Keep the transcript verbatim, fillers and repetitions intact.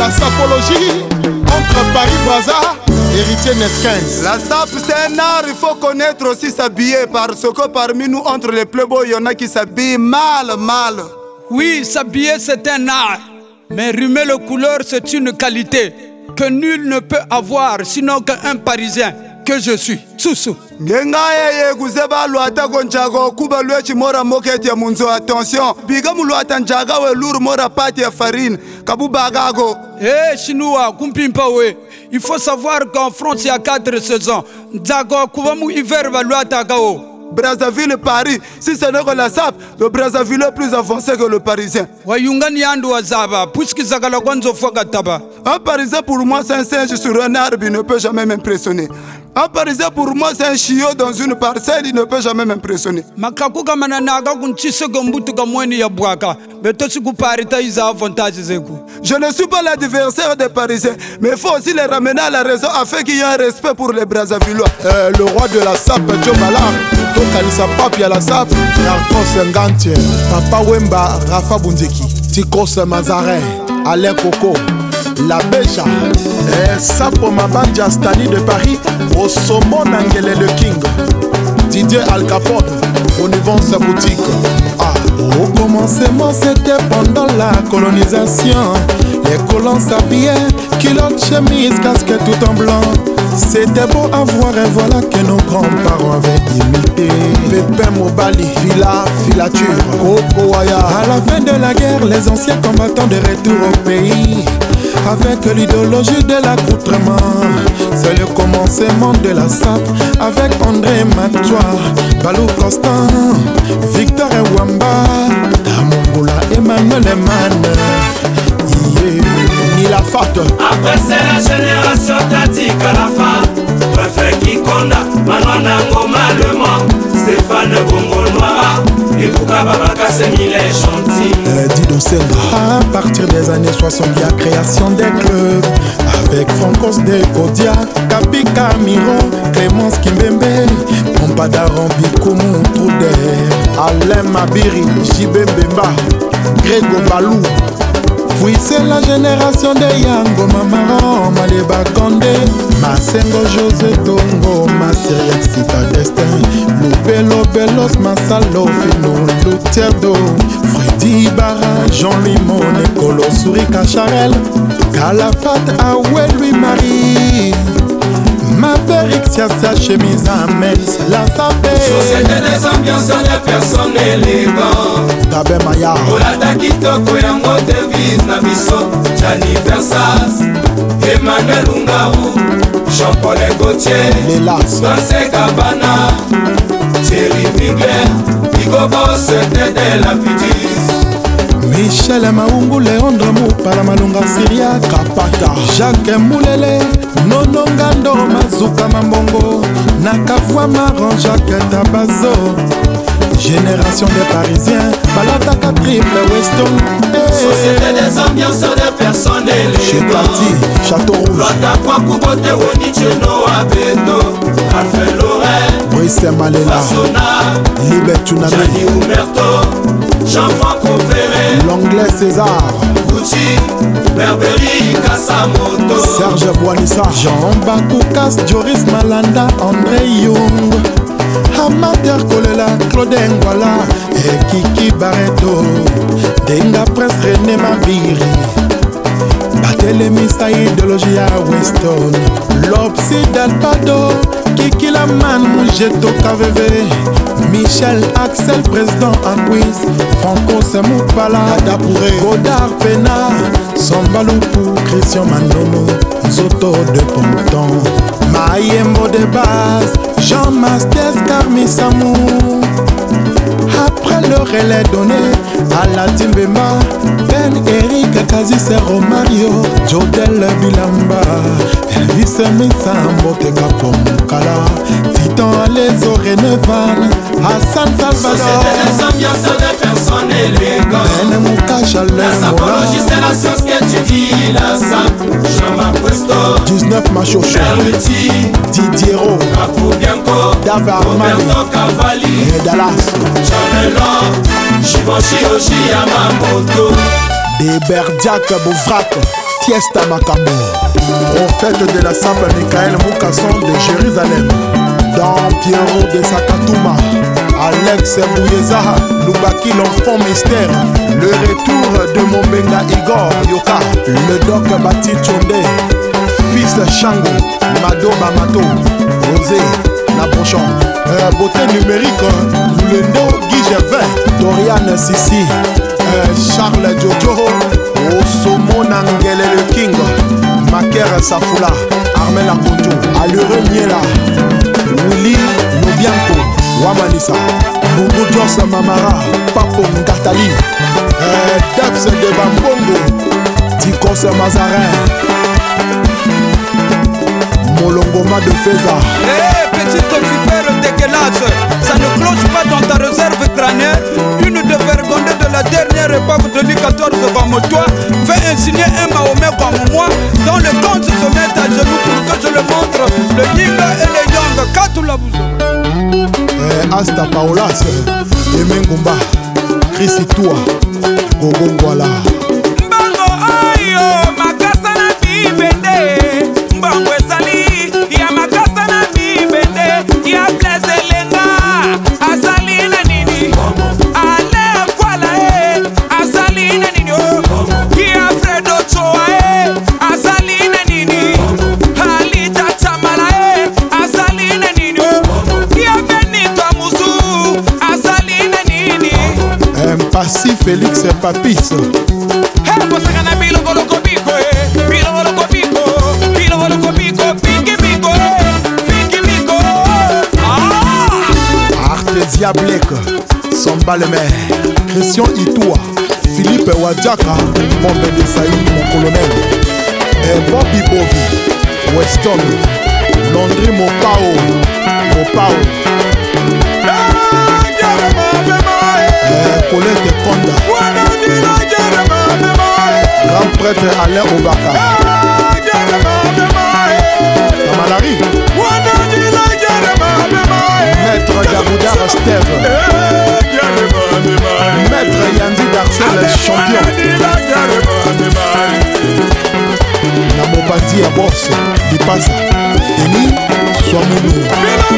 La sapologie entre Paris-Brazza, héritier Nesquins. La sape c'est un art, il faut connaître aussi s'habiller. Parce que parmi nous, entre les playboys, il y en a qui s'habillent mal, mal. Oui, s'habiller c'est un art. Mais rimer le couleur c'est une qualité que nul ne peut avoir, sinon qu'un Parisien que je suis. Soussou. Attention, biga muluata njaga we lourd mora pati ya farine kabu bagago. Eh chinois, kumpimpa we. Il faut savoir qu'en France il y a quatre saisons. Nzago kubamu hiver valuata gao. Brazzaville et Paris, si ce n'est que la sape, le Brazzaville est plus avancé que le Parisien. Un Parisien pour moi c'est un singe sur un arbre, il ne peut jamais m'impressionner. Un Parisien pour moi c'est un chiot dans une parcelle, il ne peut jamais m'impressionner. Je ne suis pas l'adversaire des Parisiens, mais il faut aussi les ramener à la raison afin qu'il y ait un respect pour les Brazzavillois. Euh, le roi de la sape, Joe Ballard, Tokalisa Papi à la sape, Narcos Ngantie, Papa Wemba, Rafa Bundeki, Tikos Mazarin, Alain Coco, La Beja, eh, Sapo Mabanja Stani de Paris, Osomon Angele le King, Didier Al Capone, Onivon sa boutique. Ah. Au commencement c'était pendant la colonisation. Les colons s'habillaient, culottes, chemises, casquettes tout en blanc. C'était beau à voir et voilà que nos grands-parents avaient imité. Pépin Mobali, Villa, Filature, Coco Waya. À la fin de la guerre, les anciens combattants de retour au pays. Avec l'idéologie de l'accoutrement, c'est le commencement de la sape. Avec André Matois, Balou Constant, Victor et Wamba, Tamongula, Emmanuel Eman, yeah. Ni la fat. Après c'est la génération Tati Kalafa, Préfet Kikonda, Manwana Ngoma Le Mans, Stéphane Bongo Noir, et Boukababaka c'est mille gentil. Euh, dis donc c'est à partir des années soixante, il y a création des clubs. Avec Francos de Kodia, Kapi Camiro, Clémence Kimbembe, Pompadaron Bikoumou Trouder, Alain Mabiri, Jibé Bemba, Grégo Balou. Oui, c'est la génération de Yango, Mamaron, Maleba Kondé, Masengo José Tongo, Massiriak Sita Destin, Loubelo Belos, Massalo Fino, Loutierdo, Freddy Barra, Jean-Louis Moné, Colo Souri Cacharel, Calafat Aoué Louis Marie, Maverick Siassa chemise à Metz, la sapé. Société des ambiances des personnes élégantes. Gabé Maya. Olata Kitoko yango devise na biso, Gianni Versace, Emmanuel Ungaru, Jean-Paul Gaultier, Lélas, Francais Cabana, Thierry Mugler, Igo Boss de la Pitis. Michel Maungu, Léandre Moupala Malunga Syria, Kapata, Jacques Moulele, Nono Ngando, Mazuka Mambongo, Nakavwa Maran, Jacques Tabazo. Génération des Parisiens, Balataka Triple Weston. Hey. Société des ambiances des personnes élégantes. Chez Parti, Château Rouge. Lota Kwakubote Wonicheno Abeto, Alfred Lorraine, Brice Malela, Fassona, Libet Tunami, Gianni Humerto, Jean-Franco Ferré, l'anglais César, Gucci, Berberi, Kassamoto, Serge Boanissa, Jean Bakoukas, Joris Malanda, André Young, Amateur Kolela, Claude Ngwala, et Kiki Barreto, Denga Presse René Mabiri, Barthélemy Saïd de Logia Weston, Lopsy Dalpado, Kiki Laman, Moujeto K V V, Michel Axel, président Anguis, Franco Semoupala, Dapouré, Godard Pena, Sambaloukou, Christian Manono, Zoto de Ponton, Mayembo de base, Jean Mastes, Carmi Samou. Après le relais donné à la Timbemba, Ben Eric, Kazi Romario, Jodel Bilamba, Elvis Misambo, Tega Pomukala, Titan Alezo Renevan, Hassan Salvador. Société des ambiances des personnes élégantes. Ben Mouka Chalem, la sapologie c'est la science qu'étudie la sape. Jean-Marc Presto, dix-neuf Machocho, Berluti, Didier Ro, Capo Bianco, David Armani, Roberto Cavalli, et Dallas, Jean-Melon, Givenchy Oji Yamamoto, des Berdiak Bouvrak, Fiesta Makambo, prophète de la Sape Michael Moukasson de Jérusalem, dans Pierrot de Sakatouma, Alex Bouyeza, Lubaki l'enfant mystère, le retour de Mombenga Igor Yoka, le doc Bati Tchonde, fils Shango, Mado Bamato, Rosé, Napochon, euh, beauté numérique, Lendo Guy Gervais, Dorian Sissi, euh, Charles Jojo, Osomo Nangele le King, Maker Safula, Armel Akonjo, Allure Miela, Willy Nobianko, Wamanisa, Bungu Jos Mamara, Papo Ngatali, euh, Debs de Bambongo, Tikos Mazarin, Molongoma de Feza. Eh, petite super dégueulasse, ça ne cloche pas dans ta réserve crânienne. Une de vergondée de la dernière époque de Louis quatorze comme toi fait insigner un Mahomet comme moi, dont le compte se met à genoux pour que je le montre. Le yin et le yang, Katou la bousou. Eh, Asta Paolas, Emengumba, Chrissy Toua, Gogongwala. Mbango ayo, makasa na bibende. Mbango esali, ya makasa na bibende. Ya blesse lenga, asali na nini. Ale kwala e, asali na nini o. Ya Fredo choa e, asali na nini. Halita chamala e, asali na nini o. Ya Benito Musu, asali na nini. Mpasi Félix Papis. Artesia Blake, Samba le maire, Christian Itoua, Philippe Wadjaka, Bombe de Saïd, mon colonel, et Bobby Bobby, Weston, Landry Mopao, Mopao, et Colette Konda, grand prêtre Alain Obaka, Tamalari, Maître Gaboudar Steve, Maître Yandi Darcel champion, Namopati à boss, Dipasa, Denis Swamounou.